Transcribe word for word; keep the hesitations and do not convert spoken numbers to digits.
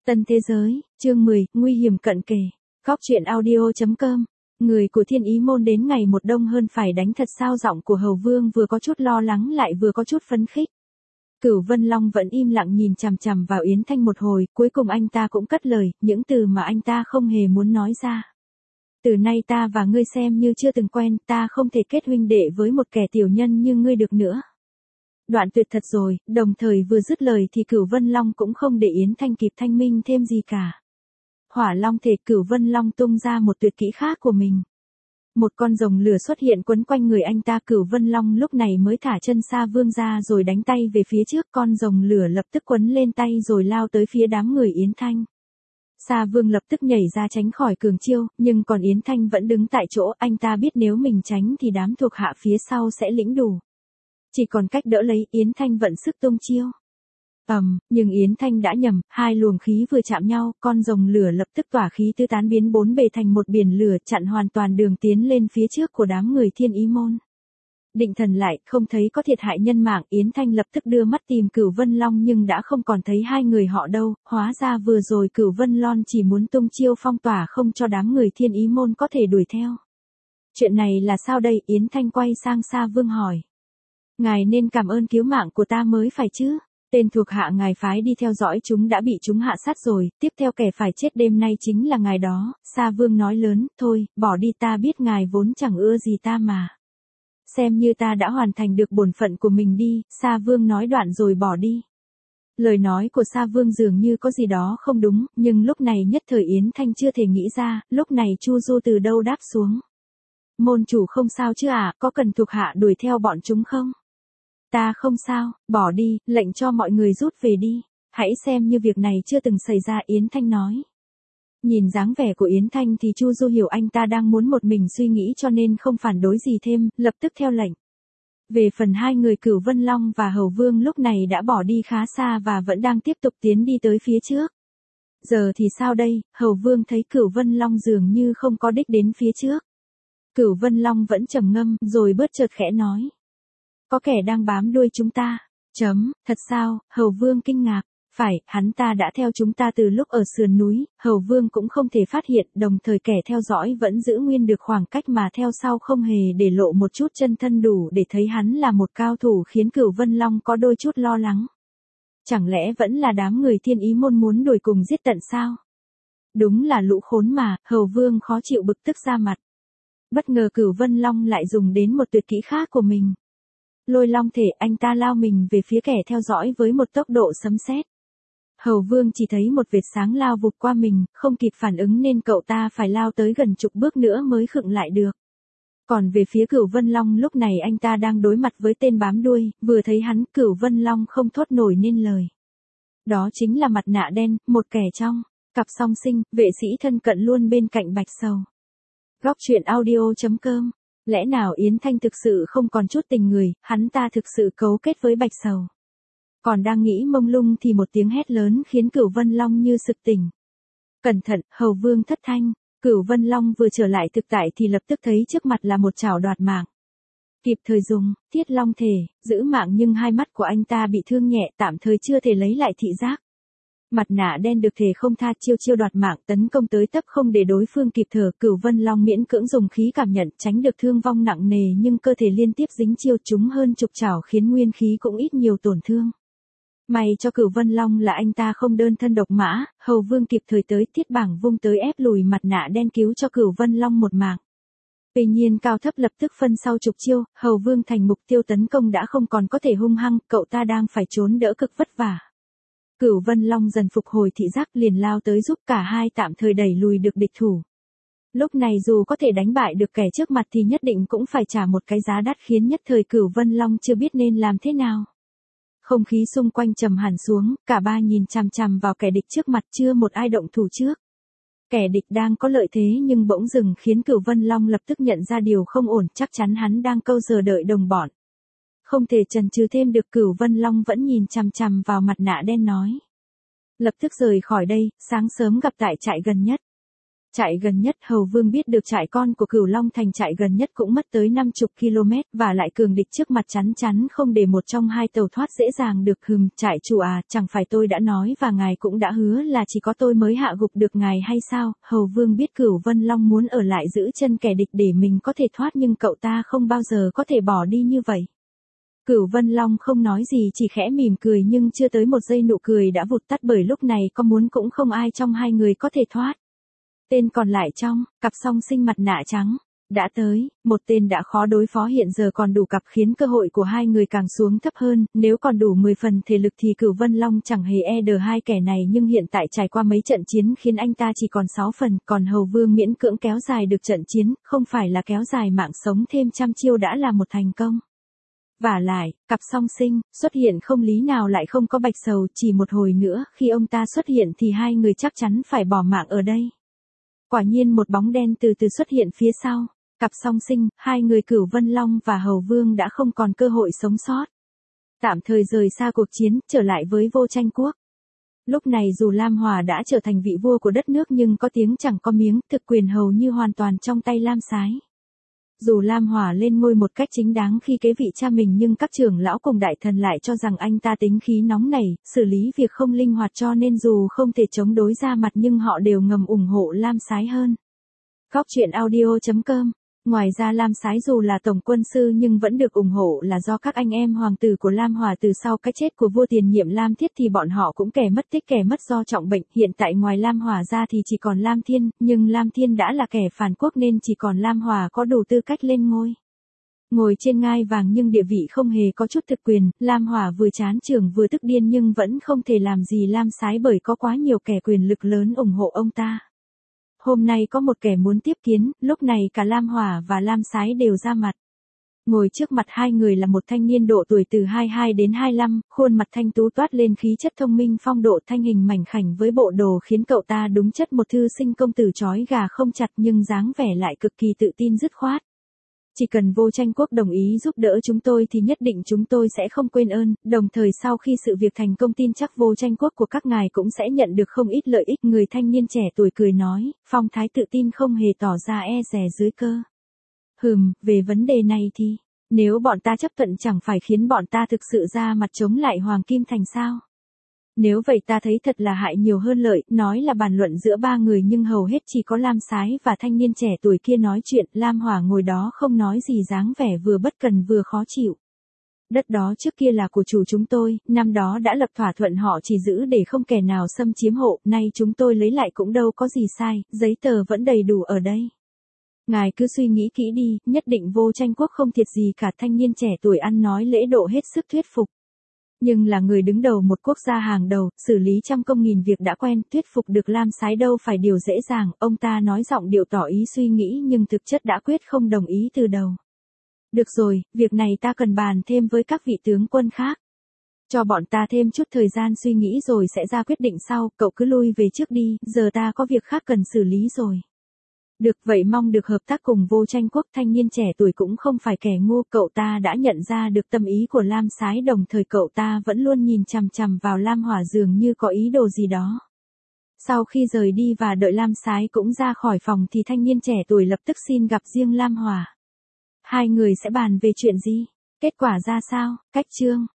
Tân thế giới, chương mười, nguy hiểm cận kề. Góc truyện audio.com. Người của Thiên Ý môn đến ngày một đông hơn phải đánh thật sao, giọng của Hầu Vương vừa có chút lo lắng lại vừa có chút phấn khích. Cửu Vân Long vẫn im lặng nhìn chằm chằm vào Yến Thanh một hồi, cuối cùng anh ta cũng cất lời, những từ mà anh ta không hề muốn nói ra. Từ nay ta và ngươi xem như chưa từng quen, ta không thể kết huynh đệ với một kẻ tiểu nhân như ngươi được nữa. Đoạn tuyệt thật rồi, đồng thời vừa dứt lời thì Cửu Vân Long cũng không để Yến Thanh kịp thanh minh thêm gì cả. Hỏa Long thể, Cửu Vân Long tung ra một tuyệt kỹ khác của mình. Một con rồng lửa xuất hiện quấn quanh người anh ta, Cửu Vân Long lúc này mới thả chân Sa Vương ra rồi đánh tay về phía trước, con rồng lửa lập tức quấn lên tay rồi lao tới phía đám người Yến Thanh. Sa Vương lập tức nhảy ra tránh khỏi cường chiêu, nhưng còn Yến Thanh vẫn đứng tại chỗ, anh ta biết nếu mình tránh thì đám thuộc hạ phía sau sẽ lĩnh đủ. Chỉ còn cách đỡ lấy, Yến Thanh vận sức tung chiêu. Ầm, um, nhưng Yến Thanh đã nhầm, hai luồng khí vừa chạm nhau, con rồng lửa lập tức tỏa khí tứ tán biến bốn bề thành một biển lửa, chặn hoàn toàn đường tiến lên phía trước của đám người Thiên Ý môn. Định thần lại, không thấy có thiệt hại nhân mạng, Yến Thanh lập tức đưa mắt tìm Cửu Vân Long nhưng đã không còn thấy hai người họ đâu, hóa ra vừa rồi Cửu Vân Long chỉ muốn tung chiêu phong tỏa không cho đám người Thiên Ý môn có thể đuổi theo. Chuyện này là sao đây? Yến Thanh quay sang Sa Vương hỏi. Ngài nên cảm ơn cứu mạng của ta mới phải chứ. Tên thuộc hạ ngài phái đi theo dõi chúng đã bị chúng hạ sát rồi, tiếp theo kẻ phải chết đêm nay chính là ngài đó. Sa Vương nói lớn, thôi, bỏ đi, ta biết ngài vốn chẳng ưa gì ta mà. Xem như ta đã hoàn thành được bổn phận của mình đi, Sa Vương nói đoạn rồi bỏ đi. Lời nói của Sa Vương dường như có gì đó không đúng, nhưng lúc này nhất thời Yến Thanh chưa thể nghĩ ra, lúc này Chu Du từ đâu đáp xuống. Môn chủ không sao chứ ạ, à, có cần thuộc hạ đuổi theo bọn chúng không? Ta không sao, bỏ đi, lệnh cho mọi người rút về đi. Hãy xem như việc này chưa từng xảy ra, Yến Thanh nói. Nhìn dáng vẻ của Yến Thanh thì Chu Du hiểu anh ta đang muốn một mình suy nghĩ cho nên không phản đối gì thêm, lập tức theo lệnh. Về phần hai người Cửu Vân Long và Hầu Vương lúc này đã bỏ đi khá xa và vẫn đang tiếp tục tiến đi tới phía trước. Giờ thì sao đây? Hầu Vương thấy Cửu Vân Long dường như không có đích đến phía trước. Cửu Vân Long vẫn trầm ngâm, rồi bớt chợt khẽ nói. Có kẻ đang bám đuôi chúng ta. Chấm, thật sao? Hầu Vương kinh ngạc. Phải, hắn ta đã theo chúng ta từ lúc ở sườn núi, Hầu Vương cũng không thể phát hiện, đồng thời kẻ theo dõi vẫn giữ nguyên được khoảng cách mà theo sau không hề để lộ một chút chân thân đủ để thấy hắn là một cao thủ, khiến Cửu Vân Long có đôi chút lo lắng. Chẳng lẽ vẫn là đám người Thiên Ý môn muốn đuổi cùng giết tận sao? Đúng là lũ khốn mà, Hầu Vương khó chịu bực tức ra mặt. Bất ngờ Cửu Vân Long lại dùng đến một tuyệt kỹ khác của mình. Lôi long thể, anh ta lao mình về phía kẻ theo dõi với một tốc độ sấm sét. Hầu Vương chỉ thấy một vệt sáng lao vụt qua mình, không kịp phản ứng nên cậu ta phải lao tới gần chục bước nữa mới khựng lại được. Còn về phía Cửu Vân Long lúc này anh ta đang đối mặt với tên bám đuôi, vừa thấy hắn Cửu Vân Long không thốt nổi nên lời. Đó chính là mặt nạ đen, một kẻ trong cặp song sinh, vệ sĩ thân cận luôn bên cạnh Bạch Sầu. Góc truyện audio.com. Lẽ nào Yến Thanh thực sự không còn chút tình người, hắn ta thực sự cấu kết với Bạch Sầu. Còn đang nghĩ mông lung thì một tiếng hét lớn khiến Cửu Vân Long như sực tỉnh. Cẩn thận, Hầu Vương thất thanh. Cửu Vân Long vừa trở lại thực tại thì lập tức thấy trước mặt là một chảo đoạt mạng. Kịp thời dùng, Thiết Long thể, giữ mạng nhưng hai mắt của anh ta bị thương nhẹ, tạm thời chưa thể lấy lại thị giác. Mặt nạ đen được thể không tha, chiêu chiêu đoạt mạng tấn công tới tấp không để đối phương kịp thở. Cửu Vân Long miễn cưỡng dùng khí cảm nhận tránh được thương vong nặng nề nhưng cơ thể liên tiếp dính chiêu chúng hơn chục chảo khiến nguyên khí cũng ít nhiều tổn thương. May cho Cửu Vân Long là anh ta không đơn thân độc mã, Hầu Vương kịp thời tới, thiết bảng vung tới ép lùi mặt nạ đen cứu cho Cửu Vân Long một mạng. Tuy nhiên cao thấp lập tức phân sau chục chiêu, Hầu Vương thành mục tiêu tấn công đã không còn có thể hung hăng, cậu ta đang phải trốn đỡ cực vất vả. Cửu Vân Long dần phục hồi thị giác liền lao tới giúp cả hai tạm thời đẩy lùi được địch thủ. Lúc này dù có thể đánh bại được kẻ trước mặt thì nhất định cũng phải trả một cái giá đắt khiến nhất thời Cửu Vân Long chưa biết nên làm thế nào. Không khí xung quanh trầm hẳn xuống, cả ba nhìn chằm chằm vào kẻ địch trước mặt, chưa một ai động thủ trước. Kẻ địch đang có lợi thế nhưng bỗng dừng khiến Cửu Vân Long lập tức nhận ra điều không ổn, chắc chắn hắn đang câu giờ đợi đồng bọn. Không thể chần chừ thêm được, Cửu Vân Long vẫn nhìn chằm chằm vào mặt nạ đen nói. Lập tức rời khỏi đây, sáng sớm gặp tại trại gần nhất. Trại gần nhất Hầu Vương biết được trại con của Cửu Long Thành trại gần nhất cũng mất tới năm mươi ki lô mét và lại cường địch trước mặt chắn chắn không để một trong hai tàu thoát dễ dàng được. Hừm, trại chủ à, chẳng phải tôi đã nói và ngài cũng đã hứa là chỉ có tôi mới hạ gục được ngài hay sao? Hầu Vương biết Cửu Vân Long muốn ở lại giữ chân kẻ địch để mình có thể thoát nhưng cậu ta không bao giờ có thể bỏ đi như vậy. Cửu Vân Long không nói gì chỉ khẽ mỉm cười nhưng chưa tới một giây nụ cười đã vụt tắt bởi lúc này có muốn cũng không ai trong hai người có thể thoát. Tên còn lại trong, cặp song sinh mặt nạ trắng, đã tới, một tên đã khó đối phó hiện giờ còn đủ cặp khiến cơ hội của hai người càng xuống thấp hơn, nếu còn đủ mười phần thể lực thì Cửu Vân Long chẳng hề e đờ hai kẻ này nhưng hiện tại trải qua mấy trận chiến khiến anh ta chỉ còn sáu phần, còn Hầu Vương miễn cưỡng kéo dài được trận chiến, không phải là kéo dài mạng sống thêm trăm chiêu đã là một thành công. Vả lại, cặp song sinh, xuất hiện không lý nào lại không có Bạch Sầu, chỉ một hồi nữa, khi ông ta xuất hiện thì hai người chắc chắn phải bỏ mạng ở đây. Quả nhiên một bóng đen từ từ xuất hiện phía sau, cặp song sinh, hai người Cửu Vân Long và Hầu Vương đã không còn cơ hội sống sót. Tạm thời rời xa cuộc chiến, trở lại với Vô Tranh Quốc. Lúc này dù Lam Hòa đã trở thành vị vua của đất nước nhưng có tiếng chẳng có miếng, thực quyền hầu như hoàn toàn trong tay Lam Sái. Dù Lam Hòa lên ngôi một cách chính đáng khi kế vị cha mình nhưng các trưởng lão cùng đại thần lại cho rằng anh ta tính khí nóng nảy, xử lý việc không linh hoạt cho nên dù không thể chống đối ra mặt nhưng họ đều ngầm ủng hộ Lam Sái hơn. Góc truyện audio chấm com. Ngoài ra Lam Sái dù là tổng quân sư nhưng vẫn được ủng hộ là do các anh em hoàng tử của Lam Hòa từ sau cái chết của vua tiền nhiệm Lam Thiết thì bọn họ cũng kẻ mất tích kẻ mất do trọng bệnh, hiện tại ngoài Lam Hòa ra thì chỉ còn Lam Thiên, nhưng Lam Thiên đã là kẻ phản quốc nên chỉ còn Lam Hòa có đủ tư cách lên ngôi. Ngồi trên ngai vàng nhưng địa vị không hề có chút thực quyền, Lam Hòa vừa chán chường vừa tức điên nhưng vẫn không thể làm gì Lam Sái bởi có quá nhiều kẻ quyền lực lớn ủng hộ ông ta. Hôm nay có một kẻ muốn tiếp kiến, lúc này cả Lam Hòa và Lam Sái đều ra mặt. Ngồi trước mặt hai người là một thanh niên độ tuổi từ hai mươi hai đến hai mươi lăm, khuôn mặt thanh tú toát lên khí chất thông minh phong độ, thanh hình mảnh khảnh với bộ đồ khiến cậu ta đúng chất một thư sinh công tử trói gà không chặt nhưng dáng vẻ lại cực kỳ tự tin dứt khoát. Chỉ cần Vô Tranh Quốc đồng ý giúp đỡ chúng tôi thì nhất định chúng tôi sẽ không quên ơn, đồng thời sau khi sự việc thành công tin chắc Vô Tranh Quốc của các ngài cũng sẽ nhận được không ít lợi ích. Người thanh niên trẻ tuổi cười nói, phong thái tự tin không hề tỏ ra e dè dưới cơ. Hừm, về vấn đề này thì, nếu bọn ta chấp thuận chẳng phải khiến bọn ta thực sự ra mặt chống lại Hoàng Kim Thành sao? Nếu vậy ta thấy thật là hại nhiều hơn lợi, nói là bàn luận giữa ba người nhưng hầu hết chỉ có Lam Sái và thanh niên trẻ tuổi kia nói chuyện, Lam Hòa ngồi đó không nói gì dáng vẻ vừa bất cần vừa khó chịu. Đất đó trước kia là của chủ chúng tôi, năm đó đã lập thỏa thuận họ chỉ giữ để không kẻ nào xâm chiếm hộ, nay chúng tôi lấy lại cũng đâu có gì sai, giấy tờ vẫn đầy đủ ở đây. Ngài cứ suy nghĩ kỹ đi, nhất định Vô Tranh Quốc không thiệt gì cả. Thanh niên trẻ tuổi ăn nói lễ độ hết sức thuyết phục. Nhưng là người đứng đầu một quốc gia hàng đầu, xử lý trăm công nghìn việc đã quen, thuyết phục được Lam Sái đâu phải điều dễ dàng, ông ta nói giọng điệu tỏ ý suy nghĩ nhưng thực chất đã quyết không đồng ý từ đầu. Được rồi, việc này ta cần bàn thêm với các vị tướng quân khác. Cho bọn ta thêm chút thời gian suy nghĩ rồi sẽ ra quyết định sau, cậu cứ lui về trước đi, giờ ta có việc khác cần xử lý rồi. Được, vậy mong được hợp tác cùng Vô Tranh Quốc. Thanh niên trẻ tuổi cũng không phải kẻ ngu, cậu ta đã nhận ra được tâm ý của Lam Sái, đồng thời cậu ta vẫn luôn nhìn chằm chằm vào Lam Hòa dường như có ý đồ gì đó. Sau khi rời đi và đợi Lam Sái cũng ra khỏi phòng thì thanh niên trẻ tuổi lập tức xin gặp riêng Lam Hòa. Hai người sẽ bàn về chuyện gì? Kết quả ra sao? Cách chương